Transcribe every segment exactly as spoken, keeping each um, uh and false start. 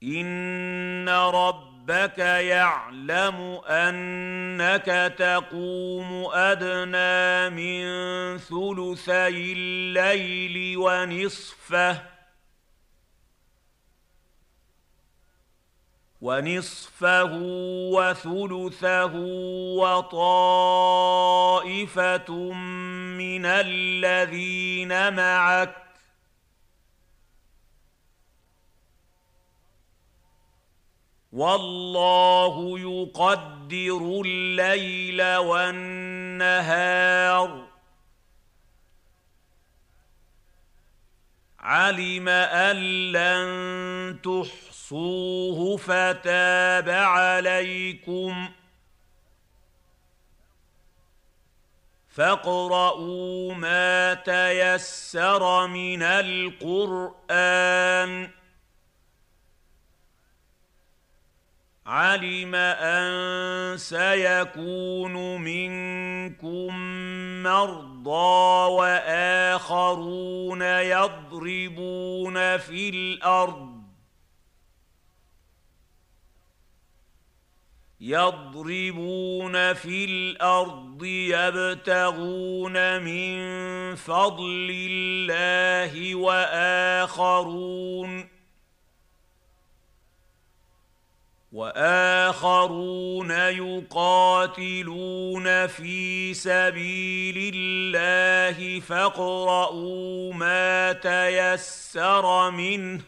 إن ربك يعلم أنك تقوم أدنى من ثلثي الليل ونصفه ونصفه وثلثه وطائفة من الذين معك والله يقدر الليل والنهار علم أن لن تحصوه فتاب عليكم فاقرؤوا ما تيسر من القرآن علم أن سيكون منكم مرضى وآخرون يضربون في الأرض يضربون في الأرض يبتغون من فضل الله وآخرون وآخرون يقاتلون في سبيل الله فاقرؤوا ما تيسر منه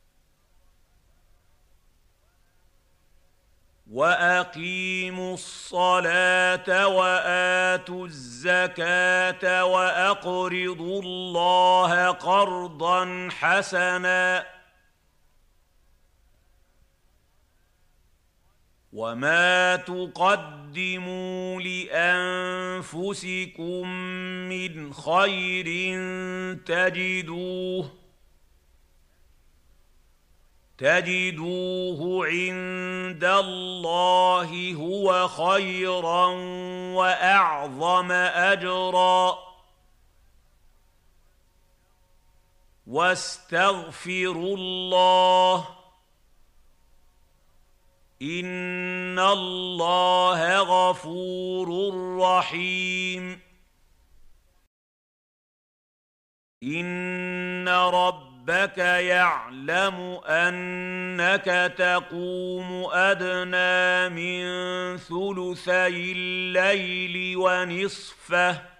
وأقيموا الصلاة وآتوا الزكاة وأقرضوا الله قرضا حسنا وما تقدموا لأنفسكم من خير تجدوه تجدوه عند الله هو خيرا وأعظم أجرا واستغفروا الله إن الله غفور رحيم إن ربك يعلم أنك تقوم أدنى من ثلثي الليل ونصفه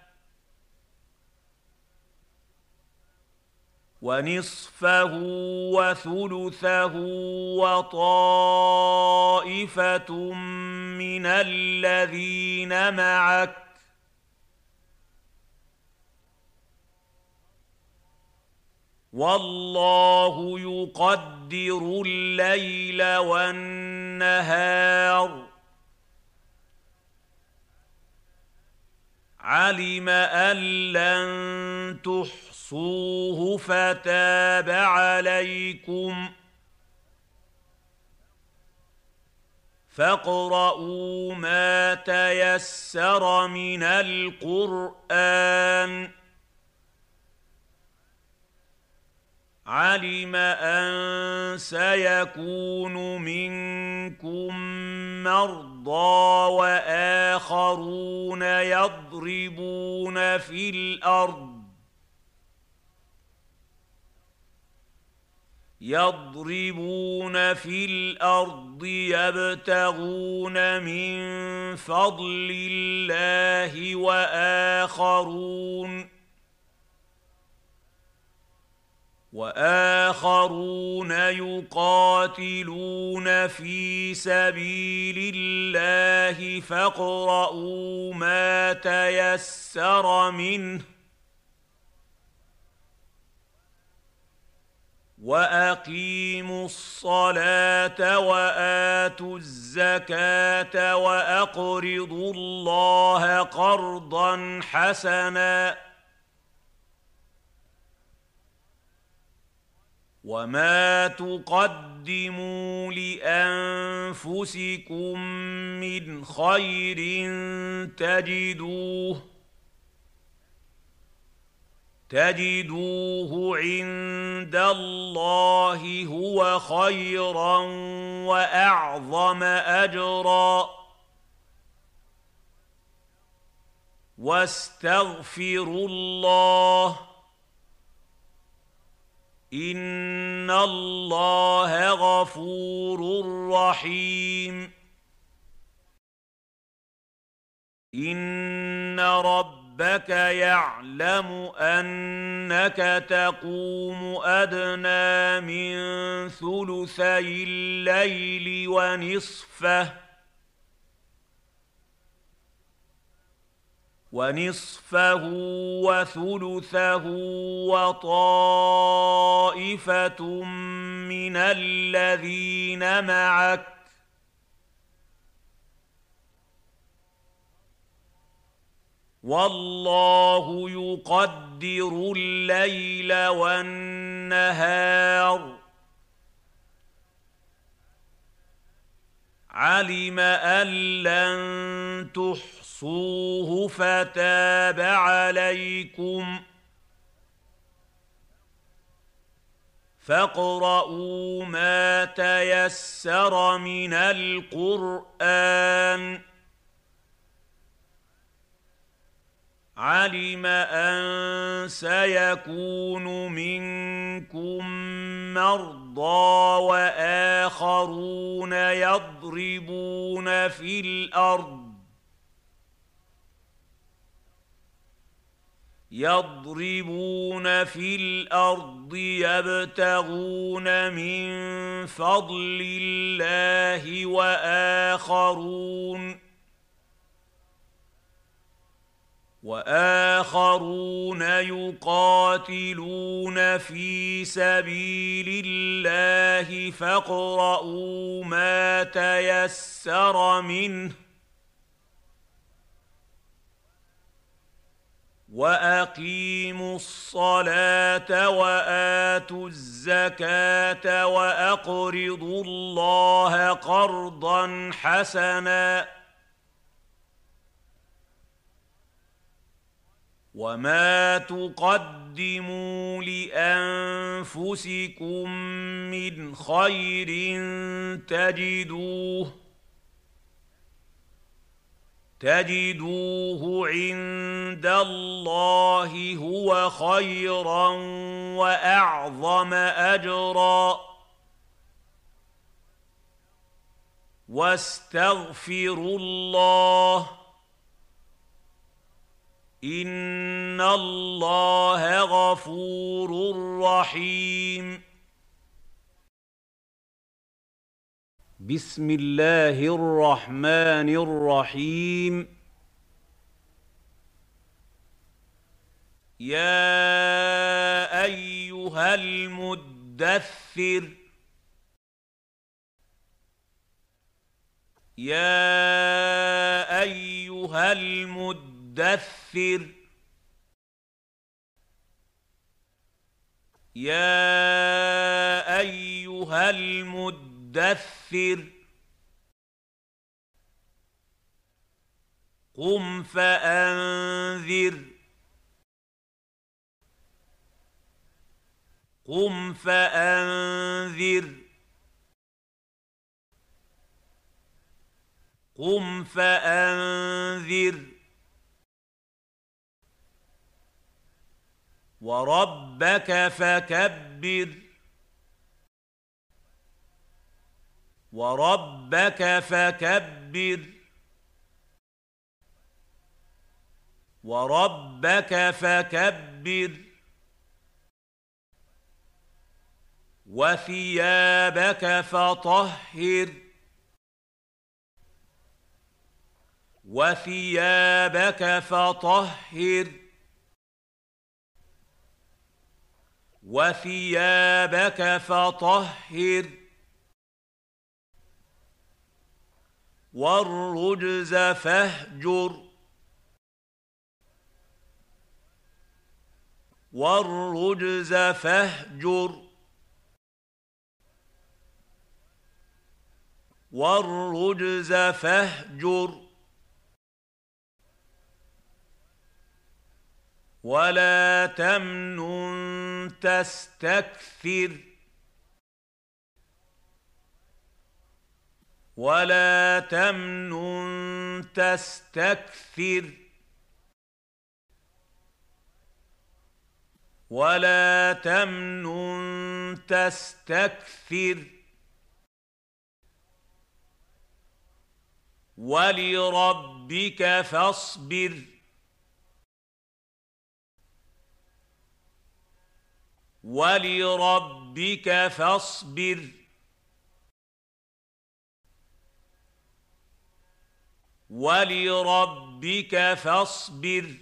ونصفه وثلثه وطائفة من الذين معك والله يقدر الليل والنهار علم أن لن تحصوه فتاب عليكم فاقرؤوا ما تيسر من القرآن علم أن سيكون منكم مرضى وآخرون يضربون في الأرض يضربون في الأرض يبتغون من فضل الله وآخرون وآخرون يقاتلون في سبيل الله فاقرؤوا ما تيسر منه وأقيموا الصلاة وآتوا الزكاة وأقرضوا الله قرضا حسنا وما تقدموا لأنفسكم من خير تجدوه تجدوه عند الله هو خيرا وأعظم أجرا واستغفروا الله إن الله غفور رحيم إن ربك يعلم أنك تقوم أدنى من ثلثي الليل ونصفه ونصفه وثلثه وطائفة من الذين معك والله يقدر الليل والنهار علم أن لن تحصوه فتاب عليكم فاقرؤوا ما تيسر من القرآن علم أن سيكون منكم مرضى وآخرون يضربون في الأرض يضربون في الأرض يبتغون من فضل الله وآخرون وآخرون يقاتلون في سبيل الله فاقرؤوا ما تيسر منه وأقيموا الصلاة وآتوا الزكاة وأقرضوا الله قرضا حسنا وما تقدموا لأنفسكم من خير تجدوه تجدوه عند الله هو خيرا وأعظم أجرا واستغفروا الله إن الله غفور رحيم بسم الله الرحمن الرحيم يا أيها المدثر يا أيها المدثر مدثر يا أيها المدثر قم فأنذر قم فأنذر قم فأنذر وربك فكبر وربك فكبر وربك فكبر وثيابك فطهر وثيابك فطهر وثيابك فطهر والرجز فاهجر والرجز فاهجر والرجز فاهجر ولا تمنن تستكثر ولا تمنن تستكثر ولا تمنن تستكثر ولربك فاصبر ولربك فاصبر ولربك فاصبر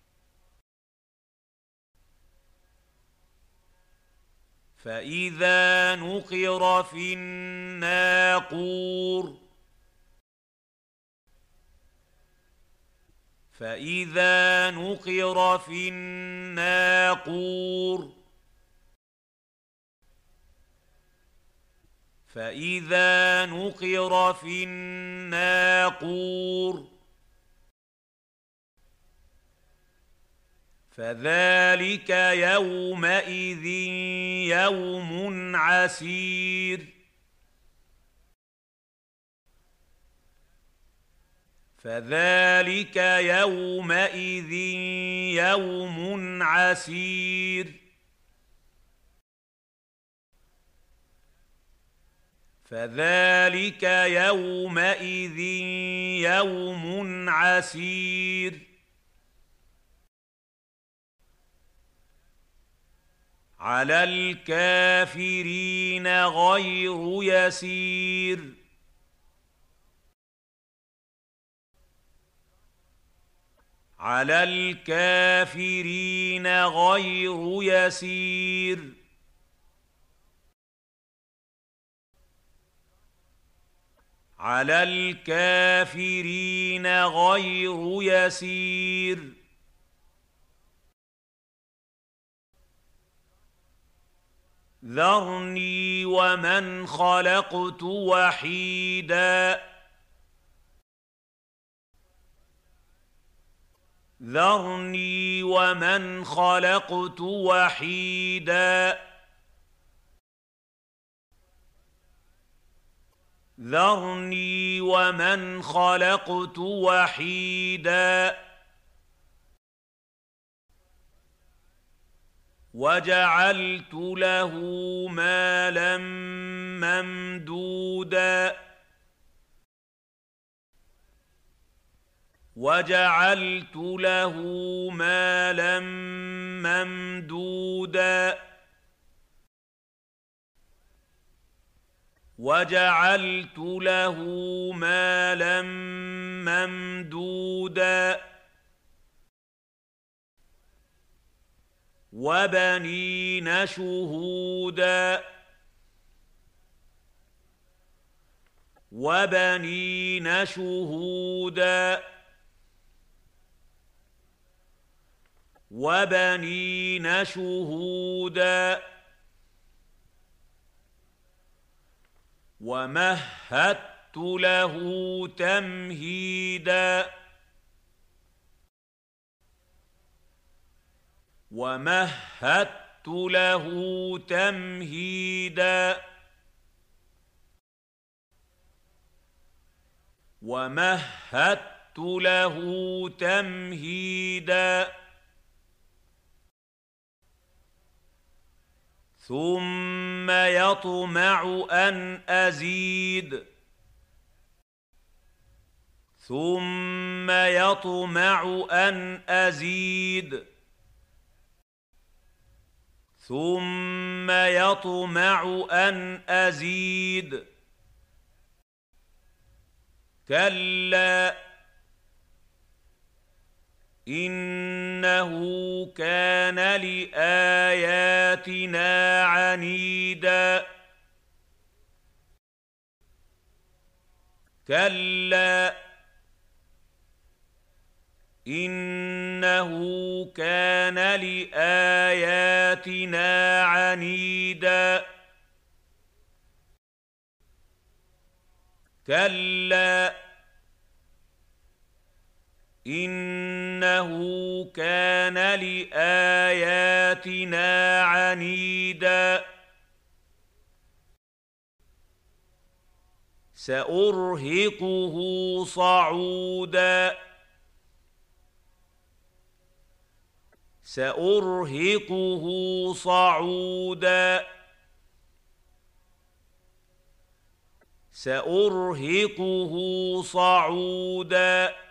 فإذا نقر في الناقور فإذا نقر في الناقور فإذا نقر في الناقور فذلك يومئذ يوم عسير فذلك يومئذ يوم عسير فذلك يومئذ يوم عسير على الكافرين غير يسير على الكافرين غير يسير على الكافرين غير يسير ذرني ومن خلقت وحيدا ذرني ومن خلقت وحيدا ذرني ومن خلقت وحيدا وجعلت له مالا ممدودا وجعلت له مالا ممدودا وجعلت له مالا ممدودا وبنين شهودا وبنين شهودا وبنين شهودا ومهدت له تمهيدا ومهدت له تمهيدا ومهدت له تمهيدا ثم يطمع أن أزيد ثم يطمع أن أزيد ثم يطمع أن أزيد كلا إنه كان لآياتنا عنيدا كلا إنه كان لآياتنا عنيدا كلا إنه كان لآياتنا عنيدا سأرهقه صعودا سأرهقه صعودا سأرهقه صعودا